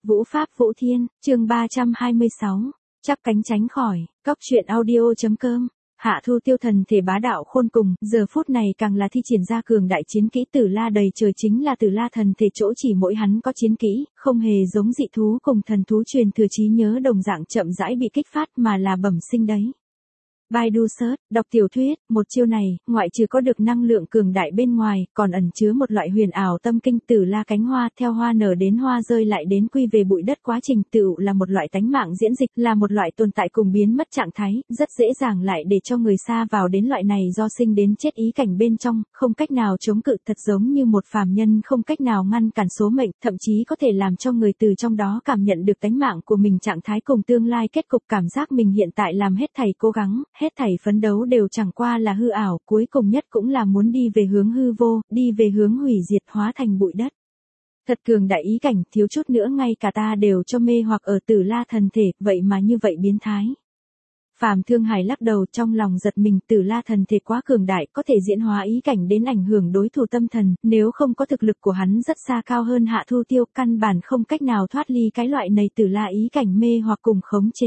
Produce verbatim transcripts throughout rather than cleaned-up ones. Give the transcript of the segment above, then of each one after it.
Vũ Pháp Vũ Thiên, chương ba trăm hai mươi sáu, chắp cánh tránh khỏi, cóc truyện audio.com. Hạ Thu Tiêu thần thể bá đạo khôn cùng, giờ phút này càng là thi triển ra cường đại chiến kỹ Tử La đầy trời, chính là Tử La thần thể chỗ chỉ mỗi hắn có chiến kỹ, không hề giống dị thú cùng thần thú truyền thừa trí nhớ đồng dạng chậm rãi bị kích phát mà là bẩm sinh đấy. Baidu Search, đọc tiểu thuyết, một chiêu này, ngoại trừ có được năng lượng cường đại bên ngoài, còn ẩn chứa một loại huyền ảo tâm kinh. Tử La cánh hoa, theo hoa nở đến hoa rơi lại đến quy về bụi đất, quá trình tựu là một loại tánh mạng diễn dịch, là một loại tồn tại cùng biến mất trạng thái, rất dễ dàng lại để cho người xa vào đến loại này do sinh đến chết ý cảnh bên trong, không cách nào chống cự, thật giống như một phàm nhân không cách nào ngăn cản số mệnh, thậm chí có thể làm cho người từ trong đó cảm nhận được tánh mạng của mình trạng thái cùng tương lai kết cục, cảm giác mình hiện tại làm hết thảy cố gắng, hết thảy phấn đấu đều chẳng qua là hư ảo, cuối cùng nhất cũng là muốn đi về hướng hư vô, đi về hướng hủy diệt, hóa thành bụi đất. Thật cường đại ý cảnh, thiếu chút nữa ngay cả ta đều cho mê hoặc ở Tử La thần thể, vậy mà như vậy biến thái. Phàm Thương Hải lắc đầu, trong lòng giật mình, Tử La thần thể quá cường đại, có thể diễn hóa ý cảnh đến ảnh hưởng đối thủ tâm thần, nếu không có thực lực của hắn rất xa cao hơn Hạ Thu Tiêu, căn bản không cách nào thoát ly cái loại này Tử La ý cảnh mê hoặc cùng khống chế.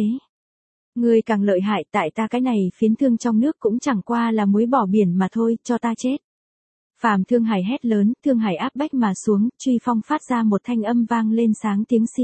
Ngươi càng lợi hại, tại ta cái này phiến thương trong nước cũng chẳng qua là muối bỏ biển mà thôi, cho ta chết. Phàm Thương Hải hét lớn, Thương Hải áp bách mà xuống, truy phong phát ra một thanh âm vang lên sáng tiếng si.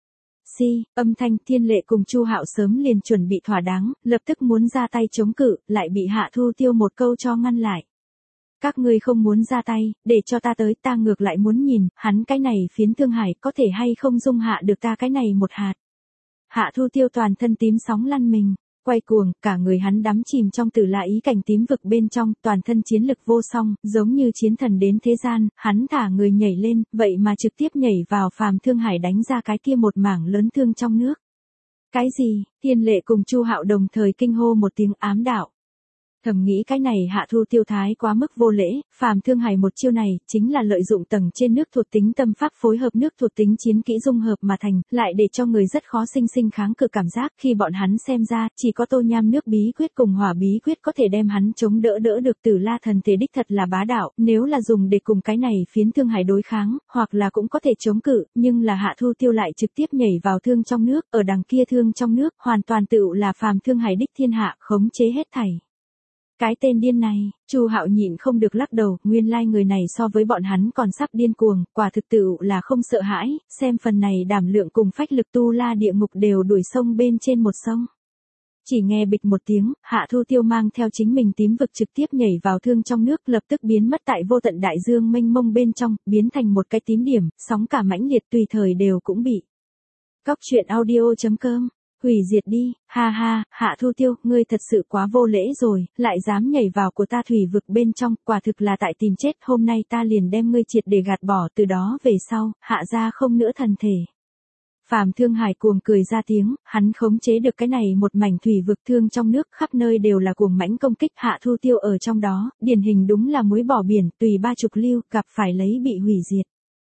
Si, âm thanh. Thiên Lệ cùng Chu Hạo sớm liền chuẩn bị thỏa đáng, lập tức muốn ra tay chống cự, lại bị Hạ Thu Tiêu một câu cho ngăn lại. Các ngươi không muốn ra tay, để cho ta tới, ta ngược lại muốn nhìn, hắn cái này phiến Thương Hải có thể hay không dung hạ được ta cái này một hạt. Hạ Thu Tiêu toàn thân tím sóng lăn mình, quay cuồng, cả người hắn đắm chìm trong Tử La ý cảnh tím vực bên trong, toàn thân chiến lực vô song, giống như chiến thần đến thế gian, hắn thả người nhảy lên, vậy mà trực tiếp nhảy vào Phàm Thương Hải đánh ra cái kia một mảng lớn thương trong nước. Cái gì? Thiên Lệ cùng Chu Hạo đồng thời kinh hô một tiếng ám đạo. Thầm nghĩ cái này Hạ Thu Tiêu thái quá mức vô lễ, Phàm Thương Hải một chiêu này, chính là lợi dụng tầng trên nước thuộc tính tâm pháp phối hợp nước thuộc tính chiến kỹ dung hợp mà thành, lại để cho người rất khó sinh sinh kháng cự cảm giác, khi bọn hắn xem ra, chỉ có Tô Nham nước bí quyết cùng hỏa bí quyết có thể đem hắn chống đỡ đỡ được. Tử La thần thể đích thật là bá đạo, nếu là dùng để cùng cái này phiến Thương Hải đối kháng, hoặc là cũng có thể chống cự, nhưng là Hạ Thu Tiêu lại trực tiếp nhảy vào thương trong nước, ở đằng kia thương trong nước, hoàn toàn tựu là Phàm Thương Hải đích thiên hạ, khống chế hết thảy. Cái tên điên này, Chu Hạo nhịn không được lắc đầu, nguyên lai like người này so với bọn hắn còn sắp điên cuồng, quả thực tự là không sợ hãi, xem phần này đảm lượng cùng phách lực tu la địa ngục đều đuổi sông bên trên một sông. Chỉ nghe bịch một tiếng, Hạ Thu Tiêu mang theo chính mình tím vực trực tiếp nhảy vào thương trong nước, lập tức biến mất tại vô tận đại dương mênh mông bên trong, biến thành một cái tím điểm, sóng cả mãnh liệt tùy thời đều cũng bị. Cóc truyện audio.com. Hủy diệt đi, ha ha, Hạ Thu Tiêu, ngươi thật sự quá vô lễ rồi, lại dám nhảy vào của ta thủy vực bên trong, quả thực là tại tìm chết, hôm nay ta liền đem ngươi triệt để gạt bỏ, từ đó về sau, hạ ra không nữa thần thể. Phàm Thương Hải cuồng cười ra tiếng, hắn khống chế được cái này một mảnh thủy vực thương trong nước, khắp nơi đều là cuồng mãnh công kích, Hạ Thu Tiêu ở trong đó, điển hình đúng là muối bỏ biển, tùy ba chục lưu, gặp phải lấy bị hủy diệt.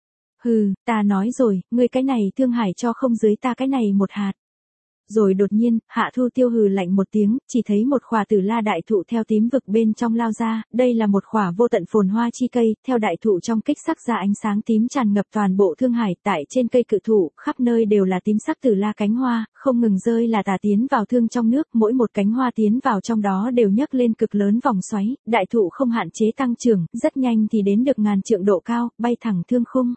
Hừ, ta nói rồi, ngươi cái này Thương Hải cho không dưới ta cái này một hạt. Rồi đột nhiên, Hạ Thu Tiêu hừ lạnh một tiếng, chỉ thấy một khỏa Tử La đại thụ theo tím vực bên trong lao ra, đây là một khỏa vô tận phồn hoa chi cây, theo đại thụ trong kích sắc ra ánh sáng tím tràn ngập toàn bộ Thương Hải, tại trên cây cự thụ, khắp nơi đều là tím sắc Tử La cánh hoa, không ngừng rơi là tà tiến vào thương trong nước, mỗi một cánh hoa tiến vào trong đó đều nhấc lên cực lớn vòng xoáy, đại thụ không hạn chế tăng trưởng, rất nhanh thì đến được ngàn trượng độ cao, bay thẳng thương khung.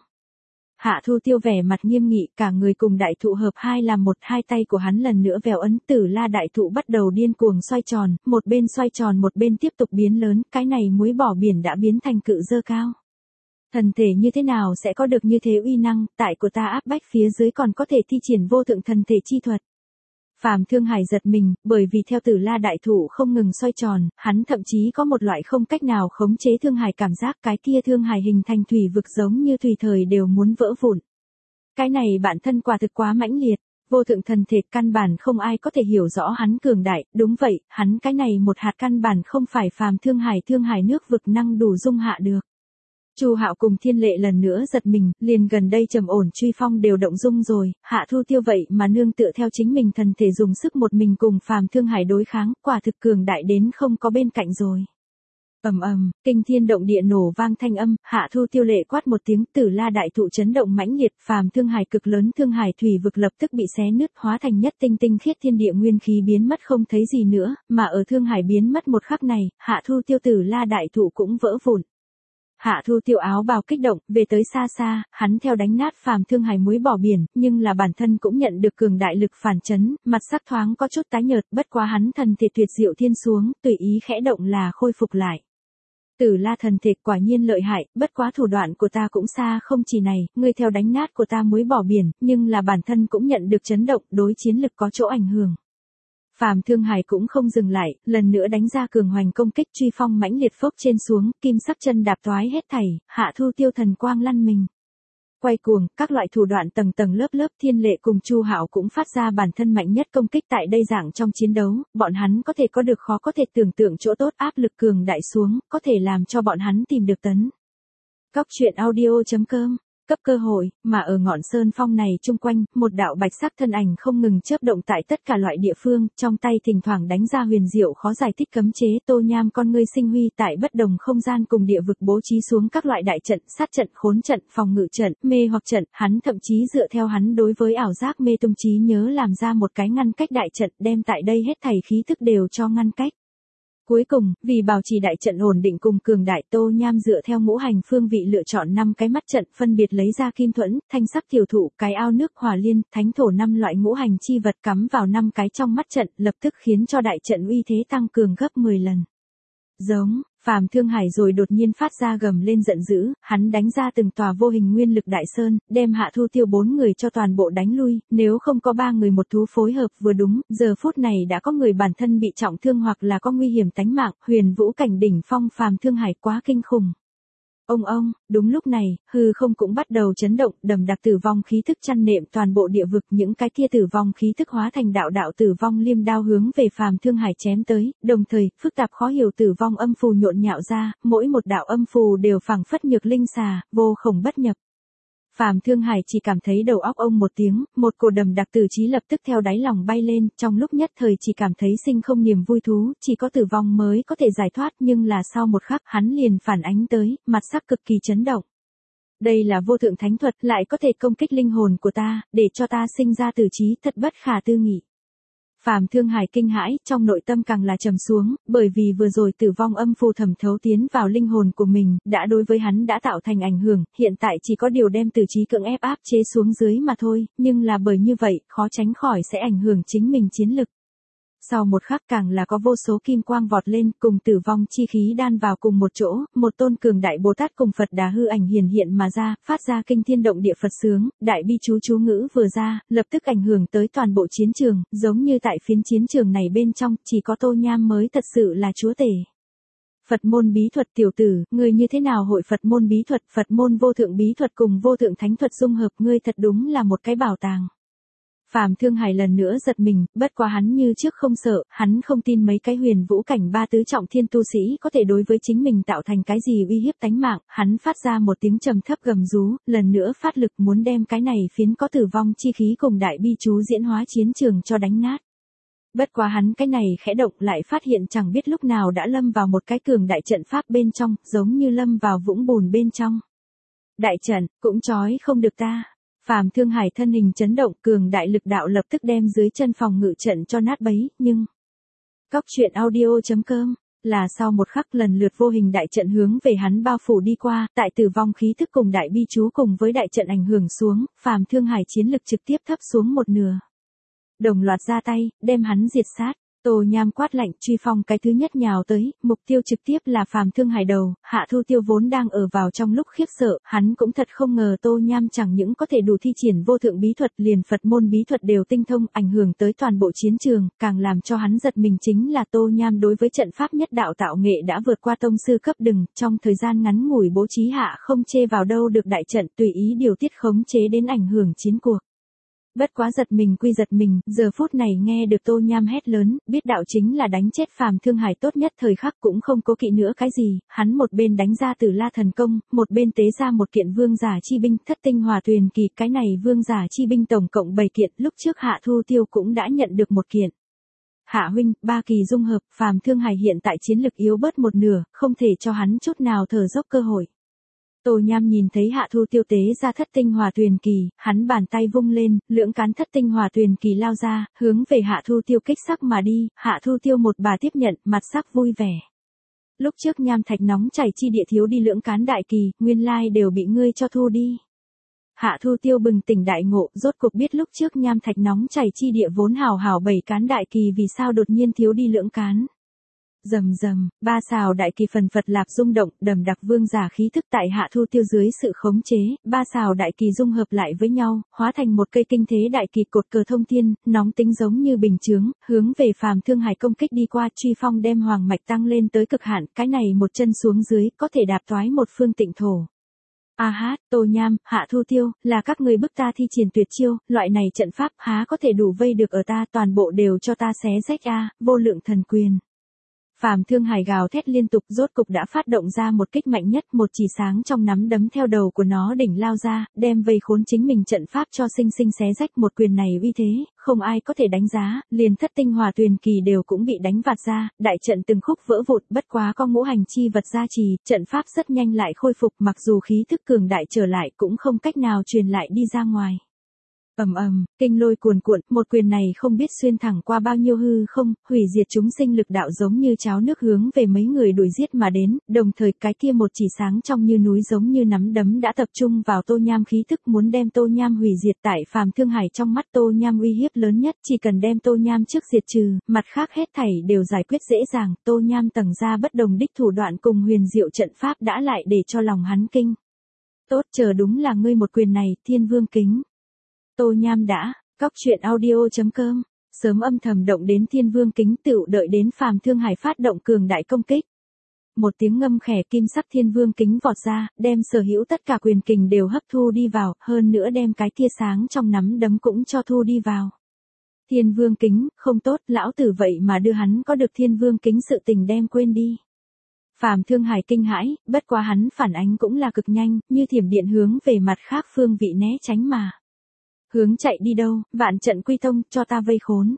Hạ Thu Tiêu vẻ mặt nghiêm nghị, cả người cùng đại thụ hợp hai làm một, hai tay của hắn lần nữa vèo ấn, Tử La đại thụ bắt đầu điên cuồng xoay tròn, một bên xoay tròn một bên tiếp tục biến lớn, cái này muối bỏ biển đã biến thành cự dơ cao. Thần thể như thế nào sẽ có được như thế uy năng, tại của ta áp bách phía dưới còn có thể thi triển vô thượng thần thể chi thuật. Phàm Thương Hải giật mình, bởi vì theo Tử La đại thụ không ngừng xoay tròn, hắn thậm chí có một loại không cách nào khống chế Thương Hải cảm giác, cái kia Thương Hải hình thành thủy vực giống như tùy thời đều muốn vỡ vụn. Cái này bản thân quả thực quá mãnh liệt, vô thượng thần thể căn bản không ai có thể hiểu rõ hắn cường đại, đúng vậy, hắn cái này một hạt căn bản không phải Phàm Thương Hải Thương Hải nước vực năng đủ dung hạ được. Chu Hạo cùng Thiên Lệ lần nữa giật mình, liền gần đây trầm ổn truy phong đều động dung rồi, Hạ Thu Tiêu vậy mà nương tựa theo chính mình thần thể dùng sức một mình cùng Phàm Thương Hải đối kháng, quả thực cường đại đến không có bên cạnh rồi. Ầm ầm, kinh thiên động địa nổ vang thanh âm, Hạ Thu Tiêu lệ quát một tiếng, Tử La đại thụ chấn động mãnh liệt, phàm thương hải cực lớn, thương hải thủy vực lập tức bị xé nứt, hóa thành nhất tinh tinh khiết thiên địa nguyên khí biến mất không thấy gì nữa, mà ở thương hải biến mất một khắc này, Hạ Thu Tiêu Tử La đại thụ cũng vỡ vụn. Hạ Thu Tiêu áo bào kích động, về tới xa xa, hắn theo đánh nát phàm thương hải muối bỏ biển, nhưng là bản thân cũng nhận được cường đại lực phản chấn, mặt sắc thoáng có chút tái nhợt, bất quá hắn thần thể tuyệt diệu thiên xuống, tùy ý khẽ động là khôi phục lại. Tử La thần thể quả nhiên lợi hại, bất quá thủ đoạn của ta cũng xa không chỉ này, ngươi theo đánh nát của ta muối bỏ biển, nhưng là bản thân cũng nhận được chấn động, đối chiến lực có chỗ ảnh hưởng. Phàm Thương Hải cũng không dừng lại, lần nữa đánh ra cường hoành công kích, truy phong mãnh liệt phốc trên xuống, kim sắc chân đạp toái hết thảy, Hạ Thu Tiêu thần quang lăn mình. Quay cuồng, các loại thủ đoạn tầng tầng lớp lớp, Thiên Lệ cùng Chu Hạo cũng phát ra bản thân mạnh nhất công kích tại đây dạng trong chiến đấu, bọn hắn có thể có được khó có thể tưởng tượng chỗ tốt, áp lực cường đại xuống, có thể làm cho bọn hắn tìm được tấn. Cóc truyện audio chấm com cấp cơ hội, mà ở ngọn sơn phong này chung quanh, một đạo bạch sắc thân ảnh không ngừng chớp động tại tất cả loại địa phương, trong tay thỉnh thoảng đánh ra huyền diệu khó giải thích cấm chế, Tô Nham con ngươi sinh huy tại bất đồng không gian cùng địa vực bố trí xuống các loại đại trận, sát trận, khốn trận, phòng ngự trận, mê hoặc trận, hắn thậm chí dựa theo hắn đối với ảo giác mê tung trí nhớ làm ra một cái ngăn cách đại trận, đem tại đây hết thảy khí thức đều cho ngăn cách. Cuối cùng, vì bảo trì đại trận ổn định cùng cường đại, Tô Nham dựa theo ngũ hành phương vị lựa chọn năm cái mắt trận, phân biệt lấy ra kim thuẫn, thanh sắc tiểu thụ, cái ao nước, hỏa liên, thánh thổ năm loại ngũ hành chi vật cắm vào năm cái trong mắt trận, lập tức khiến cho đại trận uy thế tăng cường gấp mười lần. Giống, Phàm Thương Hải rồi đột nhiên phát ra gầm lên giận dữ, hắn đánh ra từng tòa vô hình nguyên lực đại sơn, đem Hạ Thu Tiêu bốn người cho toàn bộ đánh lui, nếu không có ba người một thú phối hợp vừa đúng, giờ phút này đã có người bản thân bị trọng thương hoặc là có nguy hiểm tánh mạng, huyền vũ cảnh đỉnh phong Phàm Thương Hải quá kinh khủng. Ông ông, đúng lúc này, hư không cũng bắt đầu chấn động, đầm đặc tử vong khí thức chăn nệm toàn bộ địa vực, những cái kia tử vong khí thức hóa thành đạo đạo tử vong liêm đao hướng về Phàm Thương Hải chém tới, đồng thời, phức tạp khó hiểu tử vong âm phù nhộn nhạo ra, mỗi một đạo âm phù đều phảng phất nhược linh xà, vô khổng bất nhập. Phàm Thương Hải chỉ cảm thấy đầu óc ông một tiếng, một cổ đầm đặc tử trí lập tức theo đáy lòng bay lên, trong lúc nhất thời chỉ cảm thấy sinh không niềm vui thú, chỉ có tử vong mới có thể giải thoát, nhưng là sau một khắc hắn liền phản ánh tới, mặt sắc cực kỳ chấn động. Đây là vô thượng thánh thuật, lại có thể công kích linh hồn của ta, để cho ta sinh ra tử trí, thật bất khả tư nghị. Phàm Thương Hải kinh hãi, trong nội tâm càng là trầm xuống, bởi vì vừa rồi tử vong âm phù thẩm thấu tiến vào linh hồn của mình, đã đối với hắn đã tạo thành ảnh hưởng, hiện tại chỉ có điều đem tử trí cưỡng ép áp chế xuống dưới mà thôi, nhưng là bởi như vậy, khó tránh khỏi sẽ ảnh hưởng chính mình chiến lực. Sau một khắc càng là có vô số kim quang vọt lên, cùng tử vong chi khí đan vào cùng một chỗ, một tôn cường đại Bồ Tát cùng Phật Đà hư ảnh hiển hiện mà ra, phát ra kinh thiên động địa Phật sướng, đại bi chú chú ngữ vừa ra, lập tức ảnh hưởng tới toàn bộ chiến trường, giống như tại phiến chiến trường này bên trong, chỉ có Tô Nham mới thật sự là chúa tể. Phật môn bí thuật tiểu tử, ngươi như thế nào hội Phật môn bí thuật, Phật môn vô thượng bí thuật cùng vô thượng thánh thuật dung hợp, ngươi thật đúng là một cái bảo tàng. Phàm Thương Hải lần nữa giật mình, bất quá hắn như trước không sợ, hắn không tin mấy cái huyền vũ cảnh ba tứ trọng thiên tu sĩ có thể đối với chính mình tạo thành cái gì uy hiếp tánh mạng, hắn phát ra một tiếng trầm thấp gầm rú, lần nữa phát lực muốn đem cái này phiến có tử vong chi khí cùng đại bi chú diễn hóa chiến trường cho đánh nát. Bất quá hắn cái này khẽ động lại phát hiện chẳng biết lúc nào đã lâm vào một cái cường đại trận pháp bên trong, giống như lâm vào vũng bùn bên trong. Đại trận, cũng trói không được ta. Phàm Thương Hải thân hình chấn động, cường đại lực đạo lập tức đem dưới chân phòng ngự trận cho nát bấy, nhưng Cóc truyện audio chấm com là sau một khắc lần lượt vô hình đại trận hướng về hắn bao phủ đi qua, tại tử vong khí thức cùng đại bi chú cùng với đại trận ảnh hưởng xuống, Phàm Thương Hải chiến lực trực tiếp thấp xuống một nửa. Đồng loạt ra tay, đem hắn diệt sát. Tô Nham quát lạnh, truy phong cái thứ nhất nhào tới, mục tiêu trực tiếp là Phàm Thương Hải đầu, Hạ Thu Tiêu vốn đang ở vào trong lúc khiếp sợ, hắn cũng thật không ngờ Tô Nham chẳng những có thể đủ thi triển vô thượng bí thuật, liền Phật môn bí thuật đều tinh thông, ảnh hưởng tới toàn bộ chiến trường, càng làm cho hắn giật mình chính là Tô Nham đối với trận pháp nhất đạo tạo nghệ đã vượt qua tông sư cấp đừng, trong thời gian ngắn ngủi bố trí hạ không chê vào đâu được đại trận, tùy ý điều tiết khống chế đến ảnh hưởng chiến cuộc. Bất quá giật mình quy giật mình, giờ phút này nghe được Tô Nham hét lớn, biết đạo chính là đánh chết Phàm Thương Hải tốt nhất thời khắc cũng không cố kỵ nữa cái gì, hắn một bên đánh ra Tử La thần công, một bên tế ra một kiện vương giả chi binh, Thất tinh hòa tuyền kỳ, cái này vương giả chi binh tổng cộng bảy kiện, lúc trước Hạ Thu Tiêu cũng đã nhận được một kiện. Hạ huynh, ba kỳ dung hợp, Phàm Thương Hải hiện tại chiến lực yếu bớt một nửa, không thể cho hắn chút nào thở dốc cơ hội. Tô Nham nhìn thấy Hạ Thu Tiêu tế ra thất tinh hỏa tuyền kỳ, hắn bàn tay vung lên, lưỡng cán thất tinh hỏa tuyền kỳ lao ra, hướng về Hạ Thu Tiêu kích sắc mà đi, Hạ Thu Tiêu một bà tiếp nhận, mặt sắc vui vẻ. Lúc trước nham thạch nóng chảy chi địa thiếu đi lưỡng cán đại kỳ, nguyên lai đều bị ngươi cho thu đi. Hạ Thu Tiêu bừng tỉnh đại ngộ, rốt cuộc biết lúc trước nham thạch nóng chảy chi địa vốn hào hào bảy cán đại kỳ vì sao đột nhiên thiếu đi lưỡng cán. Rầm rầm, ba sào đại kỳ phần phật lạp rung động, đầm đặc vương giả khí thức tại Hạ Thu Tiêu dưới sự khống chế, ba sào đại kỳ dung hợp lại với nhau, hóa thành một cây kinh thế đại kỳ cột cờ thông thiên, nóng tính giống như bình chướng, hướng về Phàm Thương Hải công kích đi qua, truy phong đem hoàng mạch tăng lên tới cực hạn, cái này một chân xuống dưới, có thể đạp toái một phương tịnh thổ. A hát, Tô Nham, Hạ Thu Tiêu, là các người bức ta thi triển tuyệt chiêu, loại này trận pháp há có thể đủ vây được ở ta, toàn bộ đều cho ta xé rách a, vô lượng thần quyền. Phàm Thương Hải gào thét liên tục, rốt cục đã phát động ra một kích mạnh nhất, một chỉ sáng trong nắm đấm theo đầu của nó đỉnh lao ra, đem vây khốn chính mình trận pháp cho sinh sinh xé rách, một quyền này uy thế, không ai có thể đánh giá, liền thất tinh hỏa tuyền kỳ đều cũng bị đánh vạt ra, đại trận từng khúc vỡ vụn, bất quá có ngũ hành chi vật gia trì, trận pháp rất nhanh lại khôi phục, mặc dù khí thức cường đại trở lại cũng không cách nào truyền lại đi ra ngoài. Ầm ầm, kinh lôi cuồn cuộn, một quyền này không biết xuyên thẳng qua bao nhiêu hư không, hủy diệt chúng sinh lực đạo giống như cháo nước hướng về mấy người đuổi giết mà đến, đồng thời cái kia một chỉ sáng trong như núi giống như nắm đấm đã tập trung vào Tô Nham khí thức muốn đem Tô Nham hủy diệt. Tại Phàm Thương Hải trong mắt Tô Nham uy hiếp lớn nhất, chỉ cần đem Tô Nham trước diệt trừ, mặt khác hết thảy đều giải quyết dễ dàng, Tô Nham tầng ra bất đồng đích thủ đoạn cùng huyền diệu trận pháp đã lại để cho lòng hắn kinh. Tốt, chờ đúng là ngươi một quyền này, Thiên Vương Kính. Tô Nham đã, cóc truyện audio chấm com, sớm âm thầm động đến Thiên Vương Kính, tựu đợi đến Phàm Thương Hải phát động cường đại công kích. Một tiếng ngâm khẽ, kim sắc Thiên Vương Kính vọt ra, đem sở hữu tất cả quyền kình đều hấp thu đi vào, hơn nữa đem cái tia sáng trong nắm đấm cũng cho thu đi vào. Thiên Vương Kính, không tốt, lão tử vậy mà đưa hắn có được Thiên Vương Kính sự tình đem quên đi. Phàm Thương Hải kinh hãi, bất quá hắn phản ánh cũng là cực nhanh, như thiểm điện hướng về mặt khác phương vị né tránh mà. Hướng chạy đi đâu, vạn trận quy tông, cho ta vây khốn.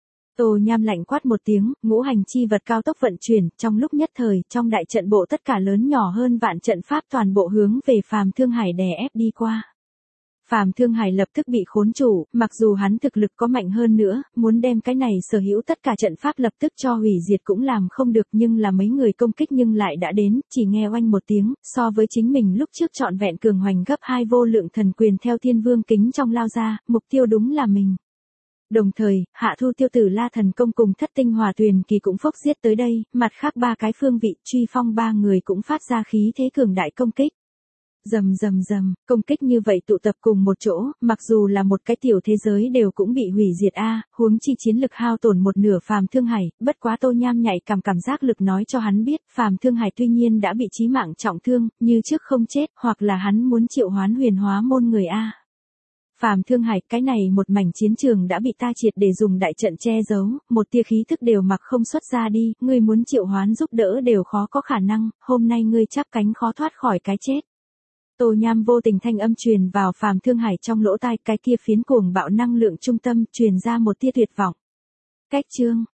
Tô Nham lạnh quát một tiếng, ngũ hành chi vật cao tốc vận chuyển, trong lúc nhất thời, trong đại trận bộ tất cả lớn nhỏ hơn vạn trận pháp toàn bộ hướng về Phàm Thương Hải đè ép đi qua. Phàm Thương Hải lập tức bị khốn chủ, mặc dù hắn thực lực có mạnh hơn nữa, muốn đem cái này sở hữu tất cả trận pháp lập tức cho hủy diệt cũng làm không được, nhưng là mấy người công kích nhưng lại đã đến, chỉ nghe oanh một tiếng, so với chính mình lúc trước trọn vẹn cường hoành gấp hai vô lượng thần quyền theo Thiên Vương Kính trong lao ra, mục tiêu đúng là mình. Đồng thời, Hạ Thu Tiêu Tử La thần công cùng thất tinh hỏa tuyền kỳ cũng phốc giết tới đây, mặt khác ba cái phương vị truy phong ba người cũng phát ra khí thế cường đại công kích. Rầm rầm rầm, công kích như vậy tụ tập cùng một chỗ, mặc dù là một cái tiểu thế giới đều cũng bị hủy diệt a, huống chi chiến lực hao tổn một nửa Phàm Thương Hải, bất quá Tô Nham nhạy cảm cảm giác lực nói cho hắn biết, Phàm Thương Hải tuy nhiên đã bị chí mạng trọng thương, như trước không chết, hoặc là hắn muốn triệu hoán huyền hóa môn người a. Phàm Thương Hải, cái này một mảnh chiến trường đã bị ta triệt để dùng đại trận che giấu, một tia khí thức đều mặc không xuất ra đi, ngươi muốn triệu hoán giúp đỡ đều khó có khả năng, hôm nay ngươi chắp cánh khó thoát khỏi cái chết. Tô Nham vô tình thanh âm truyền vào Phàm Thương Hải trong lỗ tai, cái kia phiến cuồng bạo năng lượng trung tâm truyền ra một tia tuyệt vọng. Cách chương